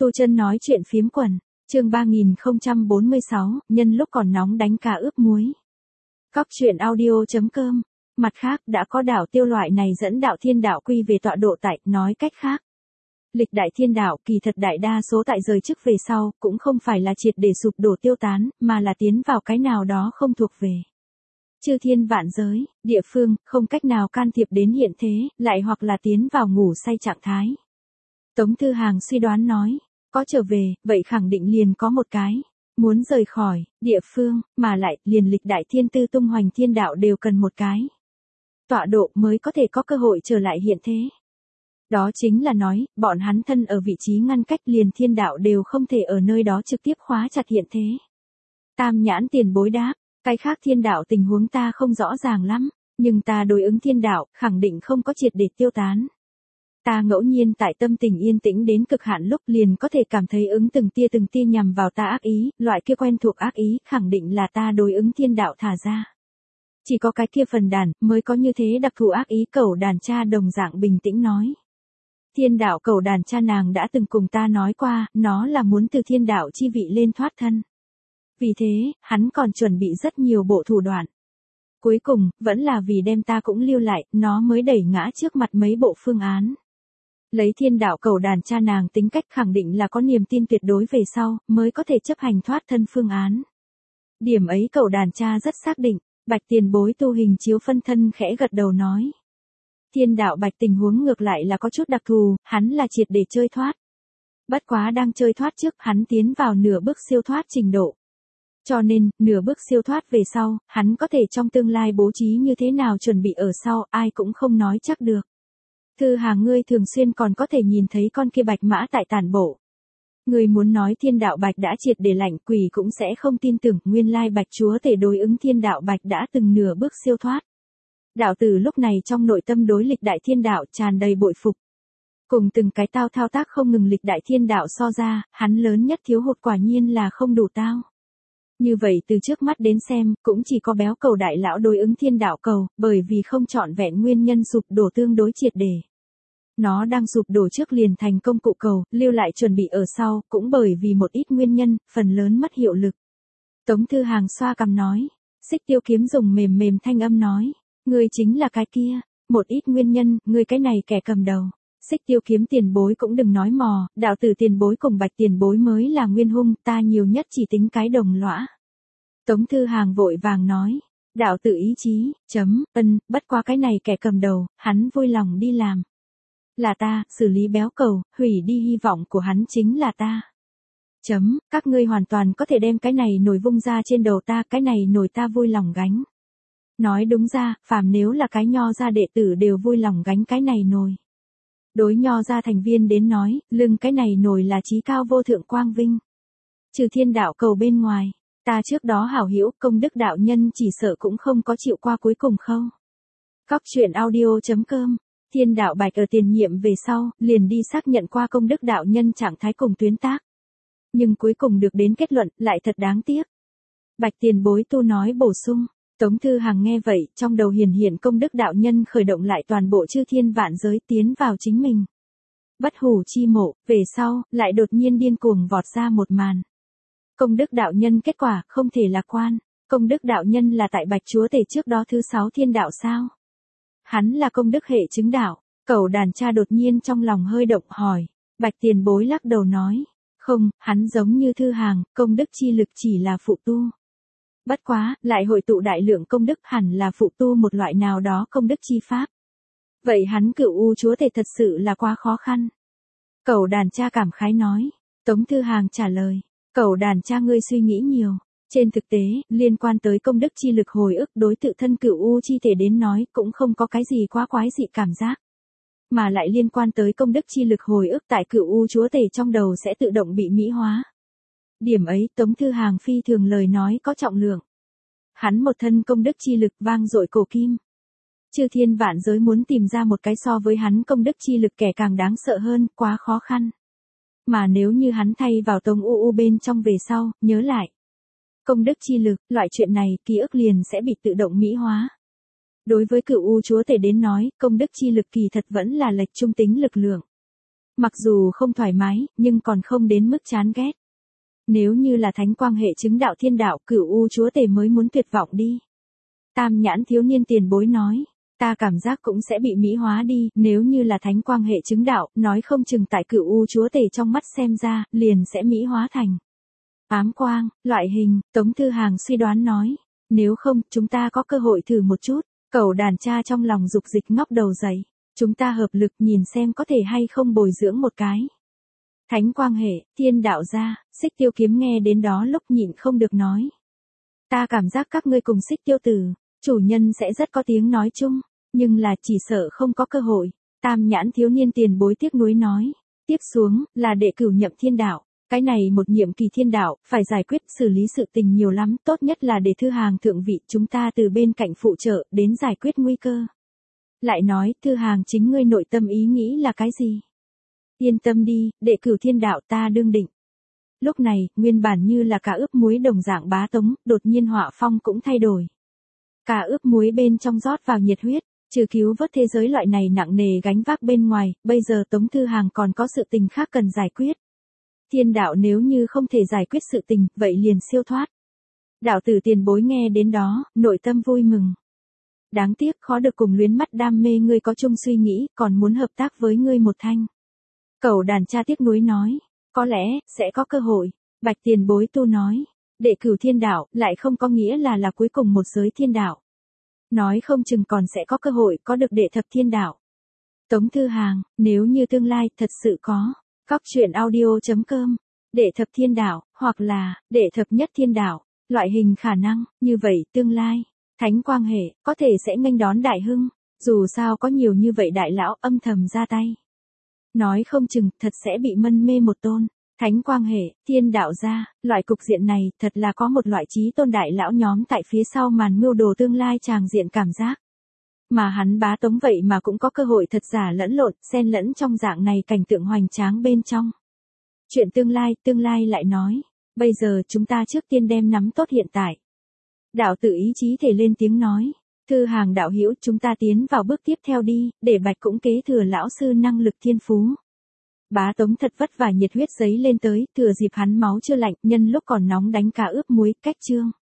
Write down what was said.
Tu Chân nói chuyện phiếm quần, chương 3046, nhân lúc còn nóng đánh cá ướp muối. Cóc truyện audio.com. Mặt khác đã có đạo tiêu loại này dẫn đạo thiên đạo quy về tọa độ tại, nói cách khác. Lịch đại thiên đạo kỳ thật đại đa số tại rời chức về sau, cũng không phải là triệt để sụp đổ tiêu tán, mà là tiến vào cái nào đó không thuộc về. Chư thiên vạn giới, địa phương, không cách nào can thiệp đến hiện thế, lại hoặc là tiến vào ngủ say trạng thái. Tống Thư Hàng suy đoán nói, có trở về, vậy khẳng định liền có một cái. Muốn rời khỏi, địa phương, mà lại, liền lịch đại thiên tư tung hoành thiên đạo đều cần một cái. Tọa độ mới có thể có cơ hội trở lại hiện thế. Đó chính là nói, bọn hắn thân ở vị trí ngăn cách liền thiên đạo đều không thể ở nơi đó trực tiếp khóa chặt hiện thế. Tam Nhãn Tiền Bối đáp, cái khác thiên đạo tình huống ta không rõ ràng lắm, nhưng ta đối ứng thiên đạo, khẳng định không có triệt để tiêu tán. Ta ngẫu nhiên tại tâm tình yên tĩnh đến cực hạn lúc liền có thể cảm thấy ứng từng tia nhằm vào ta ác ý, loại kia quen thuộc ác ý, khẳng định là ta đối ứng thiên đạo thả ra. Chỉ có cái kia phần đàn, mới có như thế đặc thù ác ý. Cẩu đàn cha đồng dạng bình tĩnh nói. Thiên đạo cẩu đàn cha nàng đã từng cùng ta nói qua, nó là muốn từ thiên đạo chi vị lên thoát thân. Vì thế, hắn còn chuẩn bị rất nhiều bộ thủ đoạn. Cuối cùng, vẫn là vì đem ta cũng lưu lại, nó mới đẩy ngã trước mặt mấy bộ phương án. Lấy thiên đạo cẩu đàn cha nàng tính cách khẳng định là có niềm tin tuyệt đối về sau, mới có thể chấp hành thoát thân phương án. Điểm ấy cẩu đàn cha rất xác định, Bạch Tiền Bối tu hình chiếu phân thân khẽ gật đầu nói. Thiên đạo Bạch tình huống ngược lại là có chút đặc thù, hắn là triệt để chơi thoát. Bất quá đang chơi thoát trước hắn tiến vào nửa bước siêu thoát trình độ. Cho nên, nửa bước siêu thoát về sau, hắn có thể trong tương lai bố trí như thế nào chuẩn bị ở sau, ai cũng không nói chắc được. Thư Hàng ngươi thường xuyên còn có thể nhìn thấy con kia bạch mã tại tản bộ. Ngươi muốn nói thiên đạo bạch đã triệt để lạnh, quỷ cũng sẽ không tin tưởng, nguyên lai bạch chúa thể đối ứng thiên đạo bạch đã từng nửa bước siêu thoát. Đạo tử lúc này trong nội tâm đối lịch đại thiên đạo tràn đầy bội phục. Cùng từng cái thao tác không ngừng lịch đại thiên đạo so ra, hắn lớn nhất thiếu hụt quả nhiên là không đủ tao. Như vậy từ trước mắt đến xem, cũng chỉ có béo cầu đại lão đối ứng thiên đạo cầu, bởi vì không trọn vẹn nguyên nhân sụp đổ tương đối triệt để. Nó đang sụp đổ trước liền thành công cụ cầu, lưu lại chuẩn bị ở sau, cũng bởi vì một ít nguyên nhân, phần lớn mất hiệu lực. Tống Thư Hàng xoa cằm nói, Xích Tiêu Kiếm dùng mềm thanh âm nói, ngươi chính là cái kia, một ít nguyên nhân, ngươi cái này kẻ cầm đầu. Xích Tiêu Kiếm tiền bối cũng đừng nói mò, đạo tử tiền bối cùng Bạch tiền bối mới là nguyên hung, ta nhiều nhất chỉ tính cái đồng lõa. Tống Thư Hàng vội vàng nói, đạo tử ý chí, bất qua cái này kẻ cầm đầu, hắn vui lòng đi làm. Là ta, xử lý béo cầu, hủy đi hy vọng của hắn chính là ta. Các ngươi hoàn toàn có thể đem cái này nổi vung ra trên đầu ta, cái này nổi ta vui lòng gánh. Nói đúng ra, phàm nếu là cái nho gia đệ tử đều vui lòng gánh cái này nổi. Đối nho gia thành viên đến nói, lưng cái này nổi là chí cao vô thượng quang vinh. Trừ thiên đạo cầu bên ngoài, ta trước đó hảo hữu công đức đạo nhân chỉ sợ cũng không có chịu qua cuối cùng không. Cóc truyện audio.com. Thiên đạo Bạch ở tiền nhiệm về sau, liền đi xác nhận qua công đức đạo nhân trạng thái cùng tuyến tác. Nhưng cuối cùng được đến kết luận, lại thật đáng tiếc. Bạch tiền bối tu nói bổ sung, Tống Thư Hàng nghe vậy, trong đầu hiện công đức đạo nhân khởi động lại toàn bộ chư thiên vạn giới tiến vào chính mình. Bất hủ chi mộ, về sau, lại đột nhiên điên cuồng vọt ra một màn. Công đức đạo nhân kết quả, không thể lạc quan, công đức đạo nhân là tại Bạch Chúa Tể trước đó thứ 6 thiên đạo sao? Hắn là công đức hệ chứng đạo, cẩu đàn cha đột nhiên trong lòng hơi động hỏi, Bạch tiền bối lắc đầu nói, không, hắn giống như Thư Hàng, công đức chi lực chỉ là phụ tu. Bất quá, lại hội tụ đại lượng công đức hẳn là phụ tu một loại nào đó công đức chi pháp. Vậy hắn Cửu U Chúa Tể thật sự là quá khó khăn. Cẩu đàn cha cảm khái nói, Tống Thư Hàng trả lời, cẩu đàn cha ngươi suy nghĩ nhiều. Trên thực tế, liên quan tới công đức chi lực hồi ức đối tự thân Cửu U chi thể đến nói cũng không có cái gì quá quái dị cảm giác. Mà lại liên quan tới công đức chi lực hồi ức tại Cửu U Chúa Tể trong đầu sẽ tự động bị mỹ hóa. Điểm ấy Tống Thư Hàng phi thường lời nói có trọng lượng. Hắn một thân công đức chi lực vang dội cổ kim. Chư thiên vạn giới muốn tìm ra một cái so với hắn công đức chi lực kẻ càng đáng sợ hơn, quá khó khăn. Mà nếu như hắn thay vào Tống U bên trong về sau, nhớ lại. Công đức chi lực, loại chuyện này, ký ức liền sẽ bị tự động mỹ hóa. Đối với Cửu U Chúa Tể đến nói, công đức chi lực kỳ thật vẫn là lệch trung tính lực lượng. Mặc dù không thoải mái, nhưng còn không đến mức chán ghét. Nếu như là thánh quang hệ chứng đạo thiên đạo, Cửu U chúa tể mới muốn tuyệt vọng đi. Tam nhãn thiếu niên tiền bối nói, ta cảm giác cũng sẽ bị mỹ hóa đi, nếu như là thánh quang hệ chứng đạo, nói không chừng tại Cửu U chúa tể trong mắt xem ra, liền sẽ mỹ hóa thành ám quang, loại hình. Tống Thư Hàng suy đoán nói, nếu không, chúng ta có cơ hội thử một chút. Cẩu đàn cha trong lòng dục dịch ngóc đầu dậy, chúng ta hợp lực nhìn xem có thể hay không bồi dưỡng một cái. Thánh quang hệ, thiên đạo gia. Xích Tiêu Kiếm nghe đến đó lúc nhịn không được nói. Ta cảm giác các ngươi cùng Xích Tiêu Tử, chủ nhân sẽ rất có tiếng nói chung, nhưng là chỉ sợ không có cơ hội. Tam nhãn thiếu niên tiền bối tiếc nuối nói. Tiếp xuống, là đệ cửu nhậm thiên đạo. Cái này một nhiệm kỳ thiên đạo, phải giải quyết xử lý sự tình nhiều lắm, tốt nhất là để Thư Hàng thượng vị, chúng ta từ bên cạnh phụ trợ, đến giải quyết nguy cơ. Lại nói, Thư Hàng chính ngươi nội tâm ý nghĩ là cái gì? Yên tâm đi, đệ cửu thiên đạo ta đương định. Lúc này, nguyên bản như là cá ướp muối đồng dạng Bá Tống, đột nhiên họa phong cũng thay đổi. Cá ướp muối bên trong rót vào nhiệt huyết, trừ cứu vớt thế giới loại này nặng nề gánh vác bên ngoài, bây giờ Tống Thư Hàng còn có sự tình khác cần giải quyết. Thiên đạo nếu như không thể giải quyết sự tình, vậy liền siêu thoát. Đạo tử tiền bối nghe đến đó, nội tâm vui mừng. Đáng tiếc khó được cùng luyến mắt đam mê ngươi có chung suy nghĩ, còn muốn hợp tác với ngươi một thanh. Cẩu đàn cha tiếc nuối nói, có lẽ, sẽ có cơ hội. Bạch tiền bối tu nói, đệ cửu thiên đạo, lại không có nghĩa là cuối cùng một giới thiên đạo. Nói không chừng còn sẽ có cơ hội có được đệ thập thiên đạo. Tống Thư Hàng, nếu như tương lai thật sự có, Cóc truyện audio.com, đệ thập thiên đạo, hoặc là, đệ thập nhất thiên đạo, loại hình khả năng, như vậy tương lai, thánh quang hệ, có thể sẽ nghênh đón đại hưng, dù sao có nhiều như vậy đại lão âm thầm ra tay. Nói không chừng, thật sẽ bị mân mê một tôn, thánh quang hệ, thiên đạo gia, loại cục diện này, thật là có một loại trí tôn đại lão nhóm tại phía sau màn mưu đồ tương lai tràng diện cảm giác. Mà hắn Bá Tống vậy mà cũng có cơ hội thật giả lẫn lộn, xen lẫn trong dạng này cảnh tượng hoành tráng bên trong. Chuyện tương lai lại nói, bây giờ chúng ta trước tiên đem nắm tốt hiện tại. Đạo tử ý chí thể lên tiếng nói, Thư Hàng đạo hữu chúng ta tiến vào bước tiếp theo đi, để Bạch cũng kế thừa lão sư năng lực thiên phú. Bá Tống thật vất vả nhiệt huyết giấy lên tới, thừa dịp hắn máu chưa lạnh, nhân lúc còn nóng đánh cá ướp muối, cách chương.